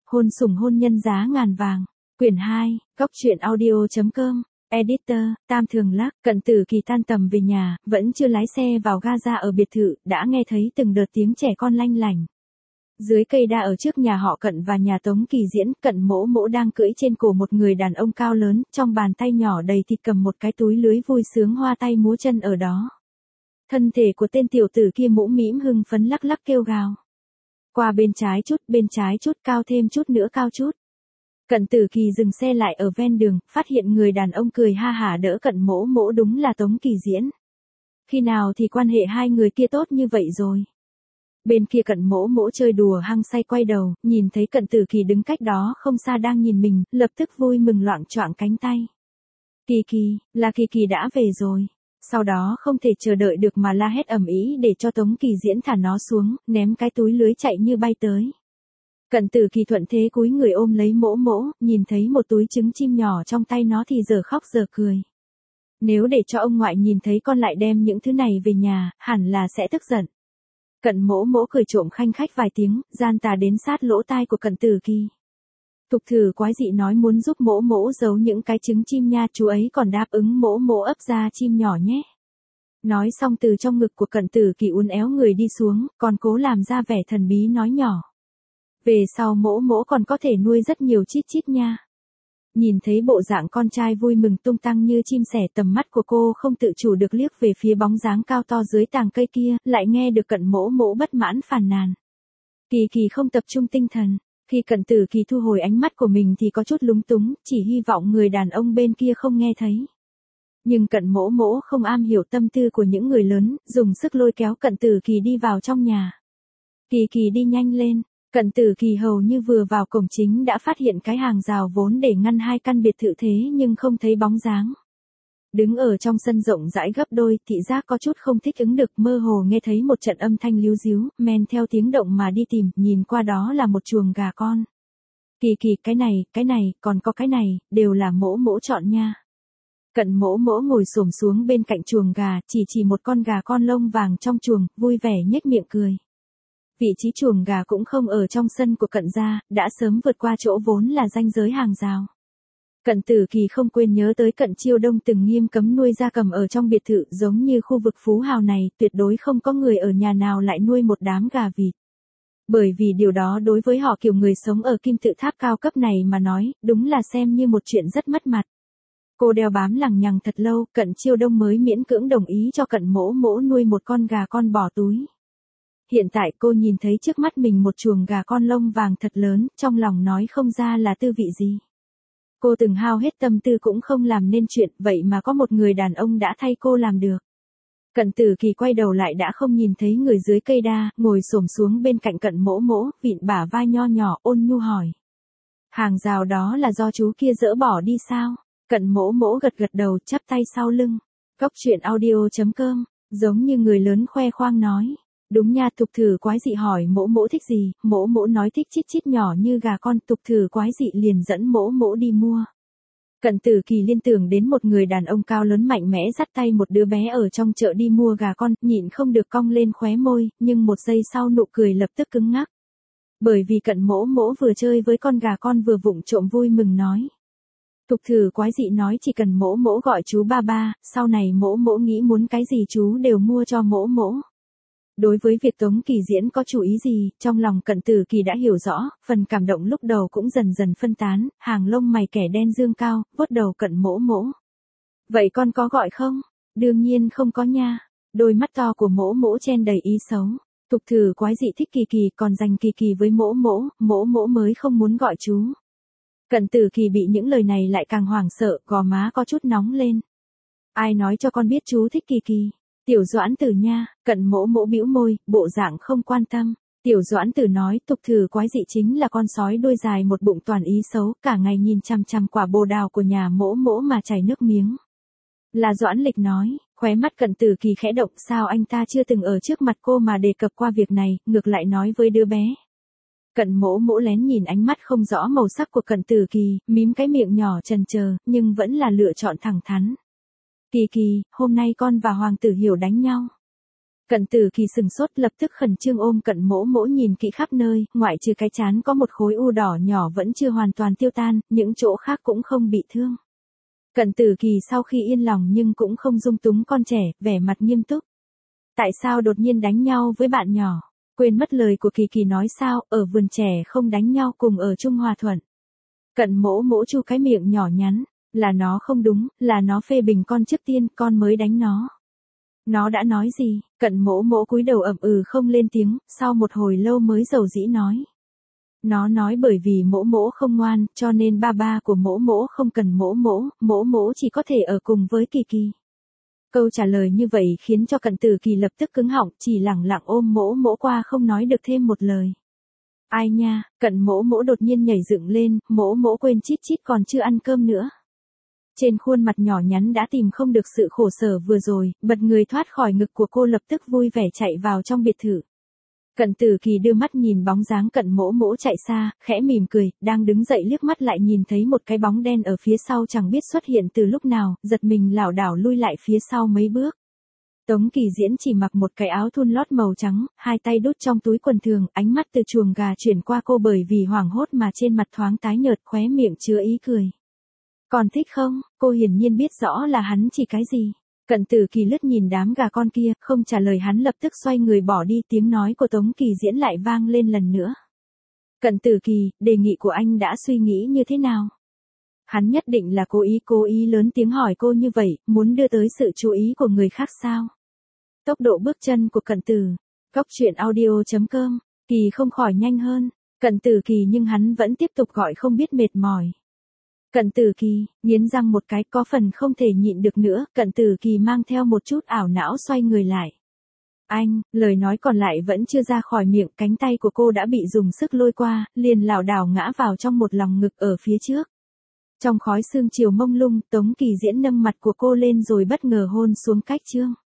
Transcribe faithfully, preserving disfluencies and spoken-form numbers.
Hôn sủng hôn nhân giá ngàn vàng. Quyển hai, góc truyện audio chấm com. Editor, Tam Thường Lắc. Cận Tử Kỳ tan tầm về nhà, vẫn chưa lái xe vào ga ra ở biệt thự, đã nghe thấy từng đợt tiếng trẻ con lanh lảnh. Dưới cây đa ở trước nhà họ Cận và nhà Tống Kỳ Diễn, Cận Mỗ Mỗ đang cưỡi trên cổ một người đàn ông cao lớn, trong bàn tay nhỏ đầy thịt cầm một cái túi lưới vui sướng hoa tay múa chân ở đó. Thân thể của tên tiểu tử kia mũm mĩm hưng phấn lắc lắc kêu gào. Qua bên trái chút, bên trái chút, cao thêm chút nữa, cao chút. Cận Tử Kỳ dừng xe lại ở ven đường, phát hiện người đàn ông cười ha hả đỡ Cận Mỗ Mỗ đúng là Tống Kỳ Diễn. Khi nào thì quan hệ hai người kia tốt như vậy rồi? Bên kia Cận Mỗ Mỗ chơi đùa hăng say quay đầu, nhìn thấy Cận Tử Kỳ đứng cách đó không xa đang nhìn mình, lập tức vui mừng loạng choạng cánh tay. Kỳ Kỳ, là Kỳ Kỳ đã về rồi. Sau đó không thể chờ đợi được mà la hét ầm ĩ để cho Tống Kỳ Diễn thả nó xuống, ném cái túi lưới chạy như bay tới. Cận Tử Kỳ thuận thế cúi người ôm lấy Mỗ Mỗ, nhìn thấy một túi trứng chim nhỏ trong tay nó thì giờ khóc giờ cười. Nếu để cho ông ngoại nhìn thấy con lại đem những thứ này về nhà, hẳn là sẽ tức giận. Cận Mỗ Mỗ cười trộm khanh khách vài tiếng, gian tà đến sát lỗ tai của Cận Tử Kỳ. Tục thử quái dị nói muốn giúp Mỗ Mỗ giấu những cái trứng chim nha, chú ấy còn đáp ứng Mỗ Mỗ ấp ra chim nhỏ nhé. Nói xong từ trong ngực của Cận Tử Kỳ uốn éo người đi xuống, còn cố làm ra vẻ thần bí nói nhỏ. Về sau Mỗ Mỗ còn có thể nuôi rất nhiều chít chít nha. Nhìn thấy bộ dạng con trai vui mừng tung tăng như chim sẻ, tầm mắt của cô không tự chủ được liếc về phía bóng dáng cao to dưới tàng cây kia, lại nghe được Cận Mỗ Mỗ bất mãn phàn nàn. Kỳ Kỳ không tập trung tinh thần. Khi Cận Tử Kỳ thu hồi ánh mắt của mình thì có chút lúng túng, chỉ hy vọng người đàn ông bên kia không nghe thấy. Nhưng Cận Mỗ Mỗ không am hiểu tâm tư của những người lớn, dùng sức lôi kéo Cận Tử Kỳ đi vào trong nhà. Kỳ Kỳ đi nhanh lên. Cận Tử Kỳ hầu như vừa vào cổng chính đã phát hiện cái hàng rào vốn để ngăn hai căn biệt thự thế nhưng không thấy bóng dáng. Đứng ở trong sân rộng rãi gấp đôi, thị giác có chút không thích ứng được, mơ hồ nghe thấy một trận âm thanh líu ríu, men theo tiếng động mà đi tìm, nhìn qua đó là một chuồng gà con. Kỳ Kỳ, cái này, cái này, còn có cái này, đều là Mỗ Mỗ chọn nha. Cận Mỗ Mỗ ngồi xổm xuống bên cạnh chuồng gà, chỉ chỉ một con gà con lông vàng trong chuồng, vui vẻ nhếch miệng cười. Vị trí chuồng gà cũng không ở trong sân của Cận gia, đã sớm vượt qua chỗ vốn là ranh giới hàng rào. Cận Tử Kỳ không quên nhớ tới Cận Chiêu Đông từng nghiêm cấm nuôi gia cầm ở trong biệt thự, giống như khu vực phú hào này, tuyệt đối không có người ở nhà nào lại nuôi một đám gà vịt. Bởi vì điều đó đối với họ kiểu người sống ở kim tự tháp cao cấp này mà nói, đúng là xem như một chuyện rất mất mặt. Cô đeo bám lằng nhằng thật lâu, Cận Chiêu Đông mới miễn cưỡng đồng ý cho Cận Mỗ Mỗ nuôi một con gà con bỏ túi. Hiện tại cô nhìn thấy trước mắt mình một chuồng gà con lông vàng thật lớn, trong lòng nói không ra là tư vị gì. Cô từng hao hết tâm tư cũng không làm nên chuyện, vậy mà có một người đàn ông đã thay cô làm được. Cận Tử Kỳ quay đầu lại đã không nhìn thấy người dưới cây đa, ngồi xổm xuống bên cạnh Cận Mỗ Mỗ, vịn bả vai nho nhỏ, ôn nhu hỏi. Hàng rào đó là do chú kia dỡ bỏ đi sao? Cận Mỗ Mỗ gật gật đầu, chắp tay sau lưng. Góc truyện audio chấm com, giống như người lớn khoe khoang nói. Đúng nha, Tục Thử quái dị hỏi Mỗ Mỗ thích gì, Mỗ Mỗ nói thích chít chít nhỏ như gà con, Tục Thử quái dị liền dẫn Mỗ Mỗ đi mua. Cận Tử Kỳ liên tưởng đến một người đàn ông cao lớn mạnh mẽ dắt tay một đứa bé ở trong chợ đi mua gà con, nhịn không được cong lên khóe môi, nhưng một giây sau nụ cười lập tức cứng ngắc. Bởi vì Cận Mỗ Mỗ vừa chơi với con gà con vừa vụng trộm vui mừng nói. Tục Thử quái dị nói chỉ cần Mỗ Mỗ gọi chú ba ba, sau này Mỗ Mỗ nghĩ muốn cái gì chú đều mua cho Mỗ Mỗ. Đối với việc Tống Kỳ Diễn có chủ ý gì, trong lòng Cận Tử Kỳ đã hiểu rõ, phần cảm động lúc đầu cũng dần dần phân tán, hàng lông mày kẻ đen dương cao, vuốt đầu Cận Mỗ Mỗ. Vậy con có gọi không? Đương nhiên không có nha. Đôi mắt to của Mỗ Mỗ chen đầy ý xấu. Tục Thử quái dị thích Kỳ Kỳ, còn dành Kỳ Kỳ với Mỗ Mỗ, Mỗ Mỗ mới không muốn gọi chú. Cận Tử Kỳ bị những lời này lại càng hoảng sợ, gò má có chút nóng lên. Ai nói cho con biết chú thích Kỳ Kỳ? Tiểu Doãn Tử nha. Cận Mỗ Mỗ bĩu môi, bộ dạng không quan tâm. Tiểu Doãn Tử nói, Tục Thử quái dị chính là con sói đuôi dài một bụng toàn ý xấu, cả ngày nhìn chằm chằm quả bồ đào của nhà Mỗ Mỗ mà chảy nước miếng. Là Doãn Lịch nói, khóe mắt Cận Tử Kỳ khẽ động, sao anh ta chưa từng ở trước mặt cô mà đề cập qua việc này, ngược lại nói với đứa bé. Cận Mỗ Mỗ lén nhìn ánh mắt không rõ màu sắc của Cận Tử Kỳ, mím cái miệng nhỏ chần chờ, nhưng vẫn là lựa chọn thẳng thắn. Kỳ Kỳ, hôm nay con và Hoàng Tử Hiểu đánh nhau. Cận Tử Kỳ sừng sốt lập tức khẩn trương ôm Cận Mỗ Mỗ nhìn kỹ khắp nơi, ngoại trừ cái trán có một khối u đỏ nhỏ vẫn chưa hoàn toàn tiêu tan, những chỗ khác cũng không bị thương. Cận Tử Kỳ sau khi yên lòng nhưng cũng không dung túng con trẻ, vẻ mặt nghiêm túc. Tại sao đột nhiên đánh nhau với bạn nhỏ? Quên mất lời của Kỳ Kỳ nói sao, ở vườn trẻ không đánh nhau cùng ở chung hòa thuận. Cận Mỗ Mỗ chu cái miệng nhỏ nhắn, là nó không đúng, là nó phê bình con trước tiên, con mới đánh nó. Nó đã nói gì? Cận Mỗ Mỗ cúi đầu ậm ừ không lên tiếng, sau một hồi lâu mới dầu dĩ nói. Nó nói bởi vì Mỗ Mỗ không ngoan, cho nên ba ba của Mỗ Mỗ không cần Mỗ Mỗ, Mỗ Mỗ chỉ có thể ở cùng với Kỳ Kỳ. Câu trả lời như vậy khiến cho Cận Tử Kỳ lập tức cứng họng, chỉ lẳng lặng ôm Mỗ Mỗ qua không nói được thêm một lời. Ai nha, Cận Mỗ Mỗ đột nhiên nhảy dựng lên, Mỗ Mỗ quên chít chít còn chưa ăn cơm nữa. Trên khuôn mặt nhỏ nhắn đã tìm không được sự khổ sở vừa rồi, bật người thoát khỏi ngực của cô lập tức vui vẻ chạy vào trong biệt thự. Cận Tử Kỳ đưa mắt nhìn bóng dáng Cận Mỗ Mỗ chạy xa, khẽ mỉm cười, đang đứng dậy liếc mắt lại nhìn thấy một cái bóng đen ở phía sau chẳng biết xuất hiện từ lúc nào, giật mình lảo đảo lui lại phía sau mấy bước. Tống Kỳ Diễn chỉ mặc một cái áo thun lót màu trắng, hai tay đút trong túi quần thường, ánh mắt từ chuồng gà chuyển qua cô bởi vì hoảng hốt mà trên mặt thoáng tái nhợt, khóe miệng chứa ý cười. Còn thích không? Cô hiển nhiên biết rõ là hắn chỉ cái gì. Cận Tử Kỳ lướt nhìn đám gà con kia, không trả lời hắn lập tức xoay người bỏ đi, tiếng nói của Tống Kỳ Diễn lại vang lên lần nữa. Cận Tử Kỳ, đề nghị của anh đã suy nghĩ như thế nào? Hắn nhất định là cố ý cố ý lớn tiếng hỏi cô như vậy, muốn đưa tới sự chú ý của người khác sao? Tốc độ bước chân của Cận Tử. Cóc truyện audio chấm com, Kỳ không khỏi nhanh hơn. Cận Tử Kỳ nhưng hắn vẫn tiếp tục gọi không biết mệt mỏi. Cận Tử Kỳ, nghiến răng một cái có phần không thể nhịn được nữa, Cận Tử Kỳ mang theo một chút ảo não xoay người lại. Anh, lời nói còn lại vẫn chưa ra khỏi miệng, cánh tay của cô đã bị dùng sức lôi qua, liền lảo đảo ngã vào trong một lòng ngực ở phía trước. Trong khói sương chiều mông lung, Tống Kỳ Diễn nâng mặt của cô lên rồi bất ngờ hôn xuống cách chương.